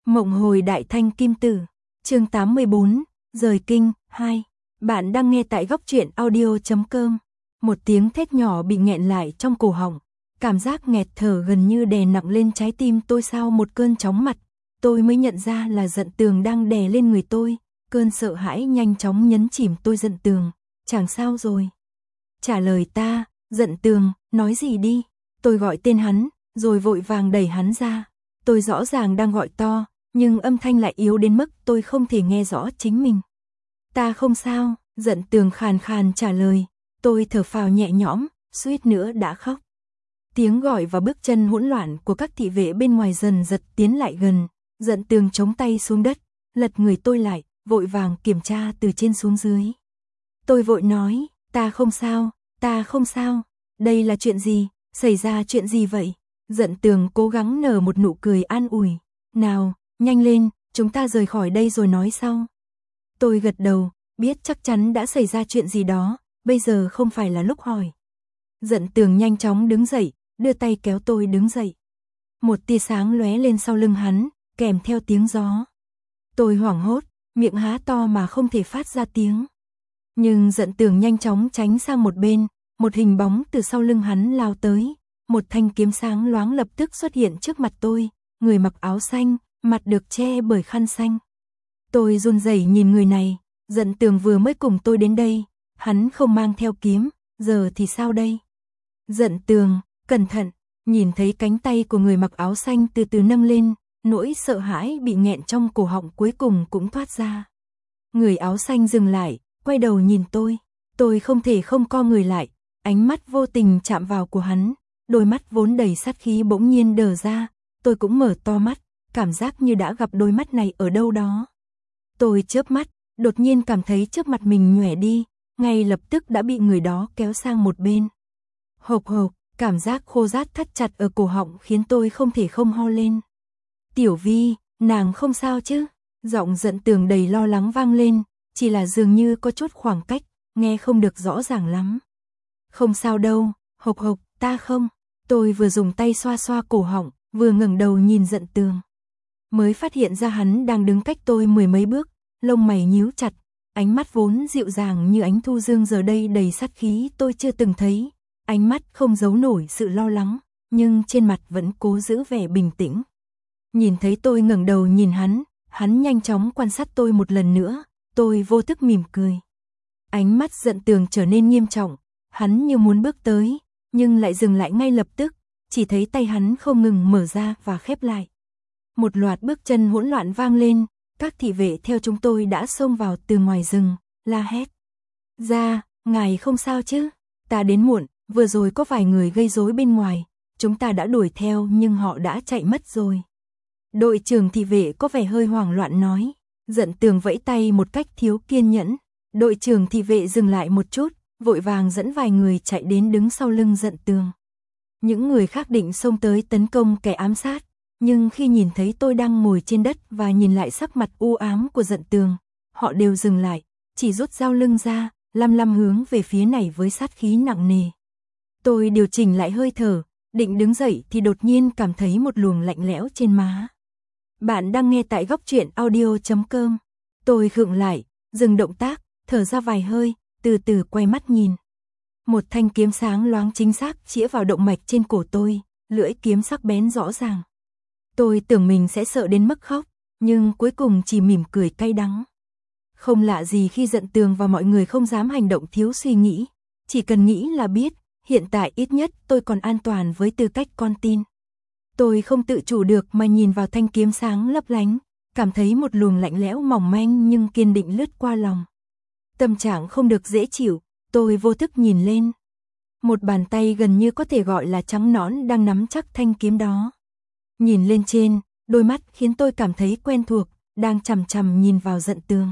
Mộng hồi đại thanh kim tử, chương 84, rời kinh, 2. Bạn đang nghe tại góc truyện audio.com. Một tiếng thét nhỏ bị nghẹn lại trong cổ họng, cảm giác nghẹt thở gần như đè nặng lên trái tim tôi sau một cơn chóng mặt. Tôi mới nhận ra là Dận Tường đang đè lên người tôi, cơn sợ hãi nhanh chóng nhấn chìm tôi. Dận Tường, chàng sao rồi? Trả lời ta, Dận Tường, nói gì đi? Tôi gọi tên hắn, rồi vội vàng đẩy hắn ra. Tôi rõ ràng đang gọi to, nhưng âm thanh lại yếu đến mức tôi không thể nghe rõ chính mình. Ta không sao, Dận Tường khàn khàn trả lời. Tôi thở phào nhẹ nhõm, suýt nữa đã khóc. Tiếng gọi và bước chân hỗn loạn của các thị vệ bên ngoài dần dần tiến lại gần. Dận Tường chống tay xuống đất, lật người tôi lại, vội vàng kiểm tra từ trên xuống dưới. Tôi vội nói, ta không sao, ta không sao. Đây là chuyện gì, xảy ra chuyện gì vậy? Dận Tường cố gắng nở một nụ cười an ủi. Nào, nhanh lên, chúng ta rời khỏi đây rồi nói sau. Tôi gật đầu, biết chắc chắn đã xảy ra chuyện gì đó, bây giờ không phải là lúc hỏi. Dận Tường nhanh chóng đứng dậy, đưa tay kéo tôi đứng dậy. Một tia sáng lóe lên sau lưng hắn, kèm theo tiếng gió. Tôi hoảng hốt, miệng há to mà không thể phát ra tiếng. Nhưng Dận Tường nhanh chóng tránh sang một bên, một hình bóng từ sau lưng hắn lao tới. Một thanh kiếm sáng loáng lập tức xuất hiện trước mặt tôi, người mặc áo xanh, mặt được che bởi khăn xanh. Tôi run rẩy nhìn người này, Dận Tường vừa mới cùng tôi đến đây, hắn không mang theo kiếm, giờ thì sao đây? Dận Tường, cẩn thận, nhìn thấy cánh tay của người mặc áo xanh từ từ nâng lên, nỗi sợ hãi bị nghẹn trong cổ họng cuối cùng cũng thoát ra. Người áo xanh dừng lại, quay đầu nhìn tôi không thể không co người lại, ánh mắt vô tình chạm vào của hắn, đôi mắt vốn đầy sát khí bỗng nhiên đờ ra, tôi cũng mở to mắt, cảm giác như đã gặp đôi mắt này ở đâu đó. Tôi chớp mắt, đột nhiên cảm thấy trước mặt mình nhoẻn đi, ngay lập tức đã bị người đó kéo sang một bên. Hộc hộc, cảm giác khô rát thắt chặt ở cổ họng khiến tôi không thể không ho lên. Tiểu Vi, nàng không sao chứ? Giọng Dận Tường đầy lo lắng vang lên, chỉ là dường như có chút khoảng cách, nghe không được rõ ràng lắm. Không sao đâu, hộc hộc, ta không. Tôi vừa dùng tay xoa xoa cổ họng, vừa ngẩng đầu nhìn Dận Tường. Mới phát hiện ra hắn đang đứng cách tôi mười mấy bước, lông mày nhíu chặt, ánh mắt vốn dịu dàng như ánh thu dương giờ đây đầy sát khí tôi chưa từng thấy. Ánh mắt không giấu nổi sự lo lắng, nhưng trên mặt vẫn cố giữ vẻ bình tĩnh. Nhìn thấy tôi ngẩng đầu nhìn hắn nhanh chóng quan sát tôi một lần nữa, tôi vô thức mỉm cười. Ánh mắt Dận Tường trở nên nghiêm trọng, hắn như muốn bước tới, nhưng lại dừng lại ngay lập tức, chỉ thấy tay hắn không ngừng mở ra và khép lại. Một loạt bước chân hỗn loạn vang lên, các thị vệ theo chúng tôi đã xông vào từ ngoài rừng, la hét. Ra, ngài không sao chứ? Ta đến muộn, vừa rồi có vài người gây rối bên ngoài, chúng ta đã đuổi theo nhưng họ đã chạy mất rồi. Đội trưởng thị vệ có vẻ hơi hoảng loạn nói. Dận Tường vẫy tay một cách thiếu kiên nhẫn. Đội trưởng thị vệ dừng lại một chút, vội vàng dẫn vài người chạy đến đứng sau lưng Dận Tường. Những người khác định xông tới tấn công kẻ ám sát, nhưng khi nhìn thấy tôi đang ngồi trên đất và nhìn lại sắc mặt u ám của Dận Tường, họ đều dừng lại, chỉ rút dao lưng ra, lăm lăm hướng về phía này với sát khí nặng nề. Tôi điều chỉnh lại hơi thở, định đứng dậy thì đột nhiên cảm thấy một luồng lạnh lẽo trên má. Bạn đang nghe tại góc truyện audio.com. Tôi khựng lại, dừng động tác, thở ra vài hơi, từ từ quay mắt nhìn. Một thanh kiếm sáng loáng chính xác chĩa vào động mạch trên cổ tôi, lưỡi kiếm sắc bén rõ ràng. Tôi tưởng mình sẽ sợ đến mức khóc, nhưng cuối cùng chỉ mỉm cười cay đắng. Không lạ gì khi Dận Tường và mọi người không dám hành động thiếu suy nghĩ, chỉ cần nghĩ là biết, hiện tại ít nhất tôi còn an toàn với tư cách con tin. Tôi không tự chủ được mà nhìn vào thanh kiếm sáng lấp lánh, cảm thấy một luồng lạnh lẽo mỏng manh nhưng kiên định lướt qua lòng. Tâm trạng không được dễ chịu, tôi vô thức nhìn lên. Một bàn tay gần như có thể gọi là trắng nõn đang nắm chắc thanh kiếm đó. Nhìn lên trên, đôi mắt khiến tôi cảm thấy quen thuộc, đang chằm chằm nhìn vào Dận Tường.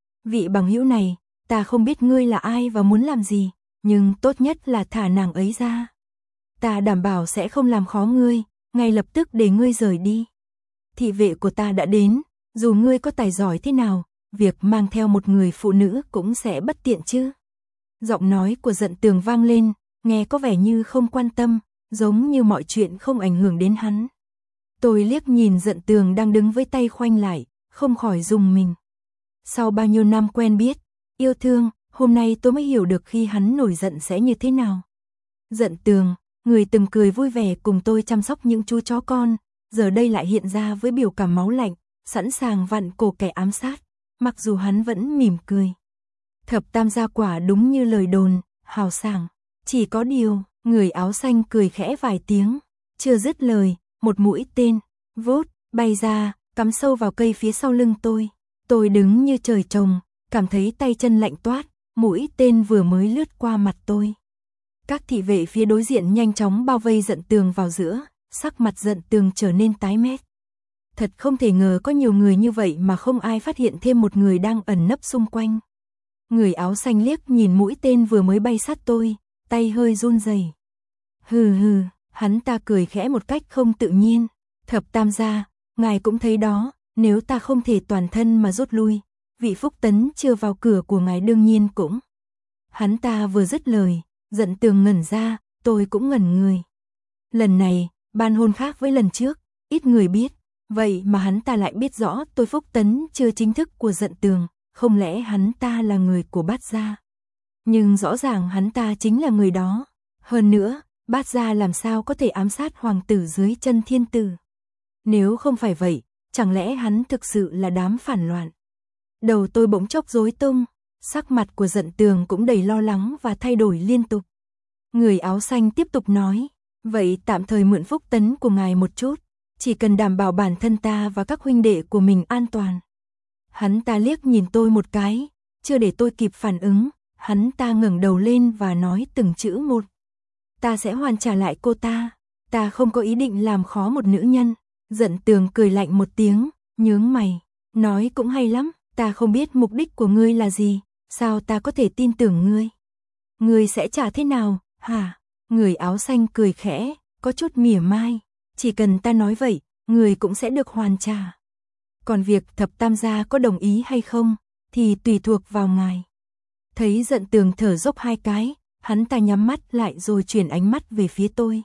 Vị bằng hữu này, ta không biết ngươi là ai và muốn làm gì, nhưng tốt nhất là thả nàng ấy ra. Ta đảm bảo sẽ không làm khó ngươi, ngay lập tức để ngươi rời đi. Thị vệ của ta đã đến, dù ngươi có tài giỏi thế nào, việc mang theo một người phụ nữ cũng sẽ bất tiện chứ. Giọng nói của Dận Tường vang lên, nghe có vẻ như không quan tâm, giống như mọi chuyện không ảnh hưởng đến hắn. Tôi liếc nhìn Dận Tường đang đứng với tay khoanh lại, không khỏi rùng mình. Sau bao nhiêu năm quen biết, yêu thương, hôm nay tôi mới hiểu được khi hắn nổi giận sẽ như thế nào. Dận Tường, người từng cười vui vẻ cùng tôi chăm sóc những chú chó con, giờ đây lại hiện ra với biểu cảm máu lạnh, sẵn sàng vặn cổ kẻ ám sát, mặc dù hắn vẫn mỉm cười. Thập tam gia quả đúng như lời đồn, hào sảng. Chỉ có điều, người áo xanh cười khẽ vài tiếng, chưa dứt lời, một mũi tên, vút, bay ra, cắm sâu vào cây phía sau lưng tôi. Tôi đứng như trời trồng, cảm thấy tay chân lạnh toát, mũi tên vừa mới lướt qua mặt tôi. Các thị vệ phía đối diện nhanh chóng bao vây Dận Tường vào giữa, sắc mặt Dận Tường trở nên tái mét. Thật không thể ngờ có nhiều người như vậy mà không ai phát hiện thêm một người đang ẩn nấp xung quanh. Người áo xanh liếc nhìn mũi tên vừa mới bay sát tôi, tay hơi run rẩy. Hừ hừ, hắn ta cười khẽ một cách không tự nhiên. Thập tam gia, ngài cũng thấy đó, nếu ta không thể toàn thân mà rút lui, vị Phúc Tấn chưa vào cửa của ngài đương nhiên cũng. Hắn ta vừa dứt lời, Dận Tường ngẩn ra, tôi cũng ngẩn người. Lần này, ban hôn khác với lần trước, ít người biết, vậy mà hắn ta lại biết rõ tôi Phúc Tấn chưa chính thức của Dận Tường, không lẽ hắn ta là người của Bát gia? Nhưng rõ ràng hắn ta chính là người đó. Hơn nữa, Bát gia làm sao có thể ám sát hoàng tử dưới chân thiên tử? Nếu không phải vậy, chẳng lẽ hắn thực sự là đám phản loạn? Đầu tôi bỗng chốc rối tung, sắc mặt của Dận Tường cũng đầy lo lắng và thay đổi liên tục. Người áo xanh tiếp tục nói, vậy tạm thời mượn Phúc Tấn của ngài một chút, chỉ cần đảm bảo bản thân ta và các huynh đệ của mình an toàn. Hắn ta liếc nhìn tôi một cái, chưa để tôi kịp phản ứng, hắn ta ngẩng đầu lên và nói từng chữ một. Ta sẽ hoàn trả lại cô ta không có ý định làm khó một nữ nhân. Dận Tường cười lạnh một tiếng, nhướng mày, nói cũng hay lắm, ta không biết mục đích của ngươi là gì, sao ta có thể tin tưởng ngươi? Ngươi sẽ trả thế nào, hả? Người áo xanh cười khẽ, có chút mỉa mai, chỉ cần ta nói vậy, ngươi cũng sẽ được hoàn trả. Còn việc thập tam gia có đồng ý hay không, thì tùy thuộc vào ngài. Thấy Dận Tường thở dốc hai cái, hắn ta nhắm mắt lại rồi chuyển ánh mắt về phía tôi.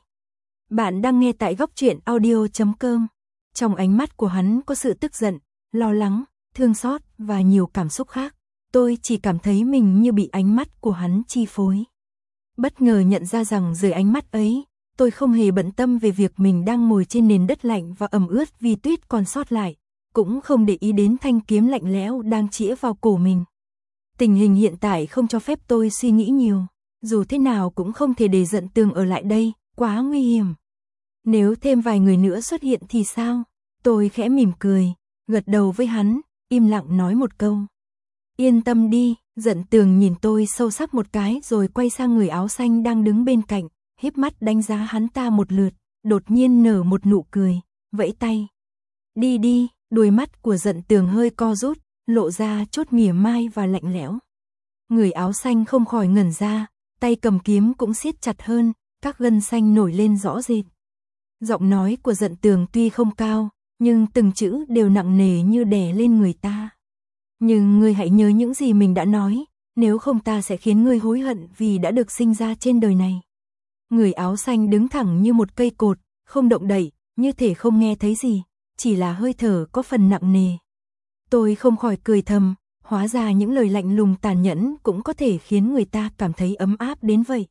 Bạn đang nghe tại goctruyện.audio.com. Trong ánh mắt của hắn có sự tức giận, lo lắng, thương xót và nhiều cảm xúc khác. Tôi chỉ cảm thấy mình như bị ánh mắt của hắn chi phối. Bất ngờ nhận ra rằng dưới ánh mắt ấy, tôi không hề bận tâm về việc mình đang ngồi trên nền đất lạnh và ẩm ướt vì tuyết còn sót lại, cũng không để ý đến thanh kiếm lạnh lẽo đang chĩa vào cổ mình. Tình hình hiện tại không cho phép tôi suy nghĩ nhiều, dù thế nào cũng không thể để Dận Tường ở lại đây, quá nguy hiểm. Nếu thêm vài người nữa xuất hiện thì sao? Tôi khẽ mỉm cười, gật đầu với hắn, im lặng nói một câu. Yên tâm đi. Dận Tường nhìn tôi sâu sắc một cái rồi quay sang người áo xanh đang đứng bên cạnh, híp mắt đánh giá hắn ta một lượt, đột nhiên nở một nụ cười, vẫy tay. Đi đi, đôi mắt của Dận Tường hơi co rút, lộ ra chút mỉa mai và lạnh lẽo. Người áo xanh không khỏi ngẩn ra, tay cầm kiếm cũng siết chặt hơn, các gân xanh nổi lên rõ rệt. Giọng nói của Dận Tường tuy không cao, nhưng từng chữ đều nặng nề như đè lên người ta. Nhưng ngươi hãy nhớ những gì mình đã nói, nếu không ta sẽ khiến ngươi hối hận vì đã được sinh ra trên đời này. Người áo xanh đứng thẳng như một cây cột, không động đậy, như thể không nghe thấy gì, chỉ là hơi thở có phần nặng nề. Tôi không khỏi cười thầm, hóa ra những lời lạnh lùng tàn nhẫn cũng có thể khiến người ta cảm thấy ấm áp đến vậy.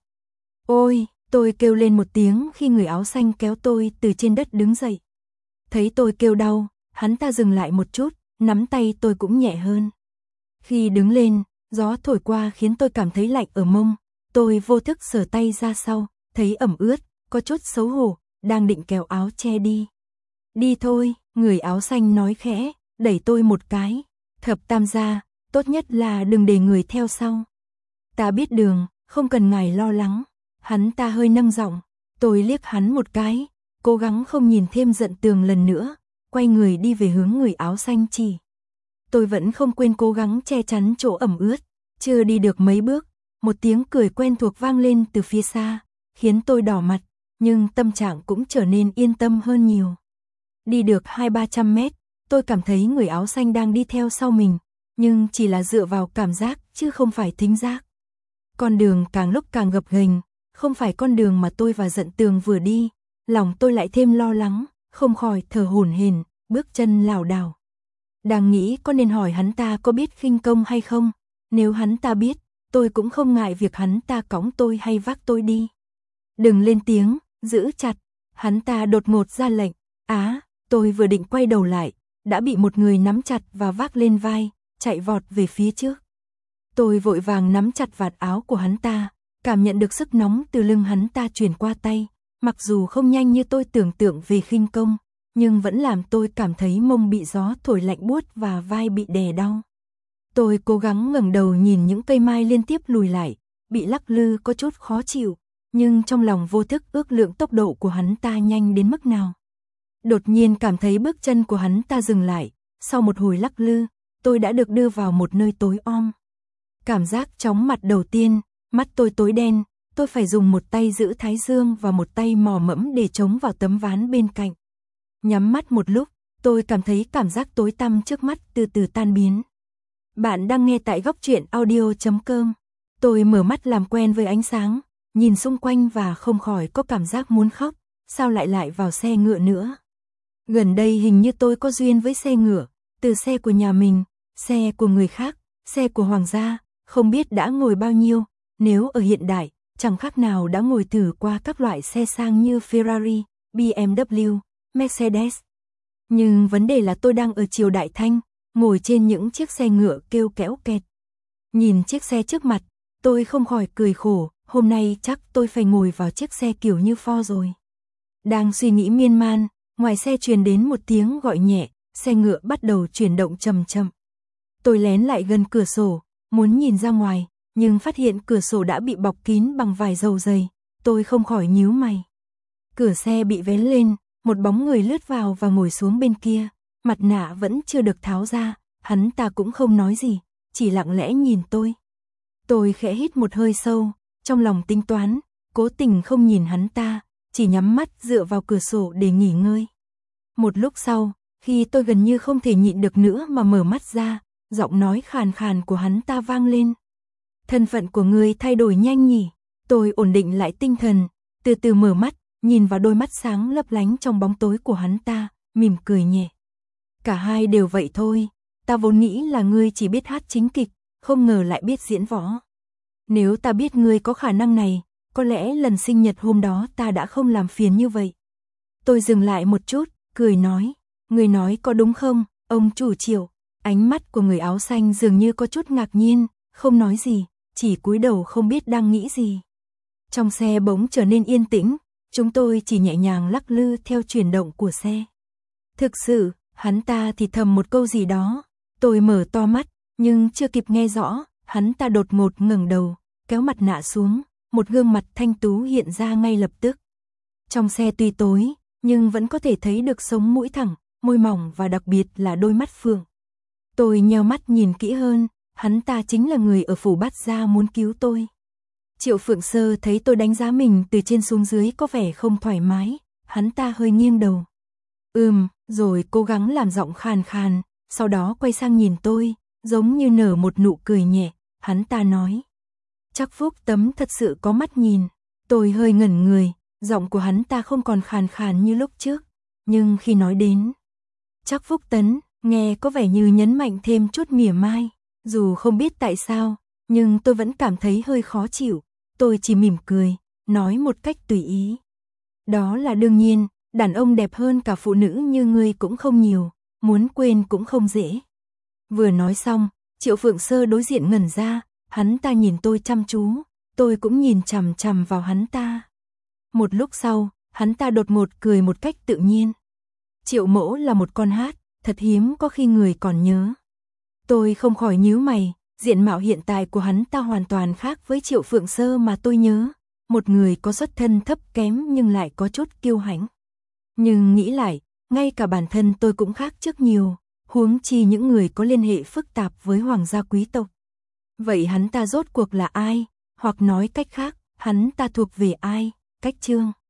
Ôi, tôi kêu lên một tiếng khi người áo xanh kéo tôi từ trên đất đứng dậy. Thấy tôi kêu đau, hắn ta dừng lại một chút, nắm tay tôi cũng nhẹ hơn. Khi đứng lên, gió thổi qua khiến tôi cảm thấy lạnh ở mông, tôi vô thức sờ tay ra sau, thấy ẩm ướt, có chút xấu hổ, đang định kéo áo che đi. Đi thôi, người áo xanh nói khẽ, đẩy tôi một cái. Thập tam gia, tốt nhất là đừng để người theo sau. Ta biết đường, không cần ngài lo lắng. Hắn ta hơi nâng giọng, tôi liếc hắn một cái, cố gắng không nhìn thêm Dận Tường lần nữa, quay người đi về hướng người áo xanh chỉ. Tôi vẫn không quên cố gắng che chắn chỗ ẩm ướt, chưa đi được mấy bước, một tiếng cười quen thuộc vang lên từ phía xa, khiến tôi đỏ mặt, nhưng tâm trạng cũng trở nên yên tâm hơn nhiều. Đi được 200-300 mét, tôi cảm thấy người áo xanh đang đi theo sau mình, nhưng chỉ là dựa vào cảm giác chứ không phải thính giác. Con đường càng lúc càng gập ghềnh, không phải con đường mà tôi và Dận Tường vừa đi, lòng tôi lại thêm lo lắng, không khỏi thở hổn hển, bước chân lảo đảo. Đang nghĩ có nên hỏi hắn ta có biết khinh công hay không, nếu hắn ta biết, tôi cũng không ngại việc hắn ta cõng tôi hay vác tôi đi. Đừng lên tiếng, giữ chặt, hắn ta đột ngột ra lệnh. Tôi vừa định quay đầu lại, đã bị một người nắm chặt và vác lên vai, chạy vọt về phía trước. Tôi vội vàng nắm chặt vạt áo của hắn ta, cảm nhận được sức nóng từ lưng hắn ta truyền qua tay, mặc dù không nhanh như tôi tưởng tượng về khinh công, nhưng vẫn làm tôi cảm thấy mông bị gió thổi lạnh buốt và vai bị đè đau. Tôi cố gắng ngẩng đầu nhìn những cây mai liên tiếp lùi lại, bị lắc lư có chút khó chịu, nhưng trong lòng vô thức ước lượng tốc độ của hắn ta nhanh đến mức nào. Đột nhiên cảm thấy bước chân của hắn ta dừng lại, sau một hồi lắc lư, tôi đã được đưa vào một nơi tối om. Cảm giác chóng mặt đầu tiên, mắt tôi tối đen, tôi phải dùng một tay giữ thái dương và một tay mò mẫm để chống vào tấm ván bên cạnh. Nhắm mắt một lúc, tôi cảm thấy cảm giác tối tăm trước mắt từ từ tan biến. Bạn đang nghe tại Góc Truyện Audio.com. Tôi mở mắt làm quen với ánh sáng, nhìn xung quanh và không khỏi có cảm giác muốn khóc, sao lại vào xe ngựa nữa. Gần đây hình như tôi có duyên với xe ngựa, từ xe của nhà mình, xe của người khác, xe của hoàng gia, không biết đã ngồi bao nhiêu, nếu ở hiện đại, chẳng khác nào đã ngồi thử qua các loại xe sang như Ferrari, BMW, Mercedes. Nhưng vấn đề là tôi đang ở triều đại Thanh, ngồi trên những chiếc xe ngựa kêu kéo kẹt. Nhìn chiếc xe trước mặt, tôi không khỏi cười khổ, hôm nay chắc tôi phải ngồi vào chiếc xe kiểu như Ford rồi. Đang suy nghĩ miên man, ngoài xe truyền đến một tiếng gọi nhẹ, xe ngựa bắt đầu chuyển động chậm chậm. Tôi lén lại gần cửa sổ, muốn nhìn ra ngoài, nhưng phát hiện cửa sổ đã bị bọc kín bằng vải dầu dày, tôi không khỏi nhíu mày. Cửa xe bị vén lên, một bóng người lướt vào và ngồi xuống bên kia, mặt nạ vẫn chưa được tháo ra, hắn ta cũng không nói gì, chỉ lặng lẽ nhìn tôi. Tôi khẽ hít một hơi sâu, trong lòng tính toán, cố tình không nhìn hắn ta, chỉ nhắm mắt dựa vào cửa sổ để nghỉ ngơi. Một lúc sau, khi tôi gần như không thể nhịn được nữa mà mở mắt ra, giọng nói khàn khàn của hắn ta vang lên. Thân phận của ngươi thay đổi nhanh nhỉ? Tôi ổn định lại tinh thần, từ từ mở mắt, nhìn vào đôi mắt sáng lấp lánh trong bóng tối của hắn ta, mỉm cười nhẹ. Cả hai đều vậy thôi, ta vốn nghĩ là ngươi chỉ biết hát chính kịch, không ngờ lại biết diễn võ. Nếu ta biết ngươi có khả năng này, có lẽ lần sinh nhật hôm đó ta đã không làm phiền như vậy. Tôi dừng lại một chút, cười nói, ngươi nói có đúng không, ông chủ Triệu? Ánh mắt của người áo xanh dường như có chút ngạc nhiên, không nói gì, chỉ cúi đầu không biết đang nghĩ gì. Trong xe bỗng trở nên yên tĩnh, chúng tôi chỉ nhẹ nhàng lắc lư theo chuyển động của xe. Thực sự, hắn ta thì thầm một câu gì đó, tôi mở to mắt, nhưng chưa kịp nghe rõ, hắn ta đột ngột ngẩng đầu, kéo mặt nạ xuống, một gương mặt thanh tú hiện ra ngay lập tức. Trong xe tuy tối, nhưng vẫn có thể thấy được sống mũi thẳng, môi mỏng và đặc biệt là đôi mắt phượng. Tôi nheo mắt nhìn kỹ hơn, hắn ta chính là người ở phủ Bát Gia muốn cứu tôi. Triệu Phượng Sơ thấy tôi đánh giá mình từ trên xuống dưới có vẻ không thoải mái, hắn ta hơi nghiêng đầu. Rồi cố gắng làm giọng khàn khàn, sau đó quay sang nhìn tôi, giống như nở một nụ cười nhẹ, hắn ta nói. Chắc Phúc Tấm thật sự có mắt nhìn, tôi hơi ngẩn người, giọng của hắn ta không còn khàn khàn như lúc trước, nhưng khi nói đến Chắc Phúc Tấn, nghe có vẻ như nhấn mạnh thêm chút mỉa mai, dù không biết tại sao, nhưng tôi vẫn cảm thấy hơi khó chịu, tôi chỉ mỉm cười, nói một cách tùy ý. Đó là đương nhiên, đàn ông đẹp hơn cả phụ nữ như ngươi cũng không nhiều, muốn quên cũng không dễ. Vừa nói xong, Triệu Phượng Sơ đối diện ngẩn ra, hắn ta nhìn tôi chăm chú, tôi cũng nhìn chằm chằm vào hắn ta. Một lúc sau, hắn ta đột ngột cười một cách tự nhiên. Triệu mẫu là một con hát, thật hiếm có khi người còn nhớ. Tôi không khỏi nhíu mày, diện mạo hiện tại của hắn ta hoàn toàn khác với Triệu Phượng Sơ mà tôi nhớ. Một người có xuất thân thấp kém nhưng lại có chút kiêu hãnh. Nhưng nghĩ lại, ngay cả bản thân tôi cũng khác trước nhiều, huống chi những người có liên hệ phức tạp với hoàng gia quý tộc. Vậy hắn ta rốt cuộc là ai? Hoặc nói cách khác, hắn ta thuộc về ai? Cách Chương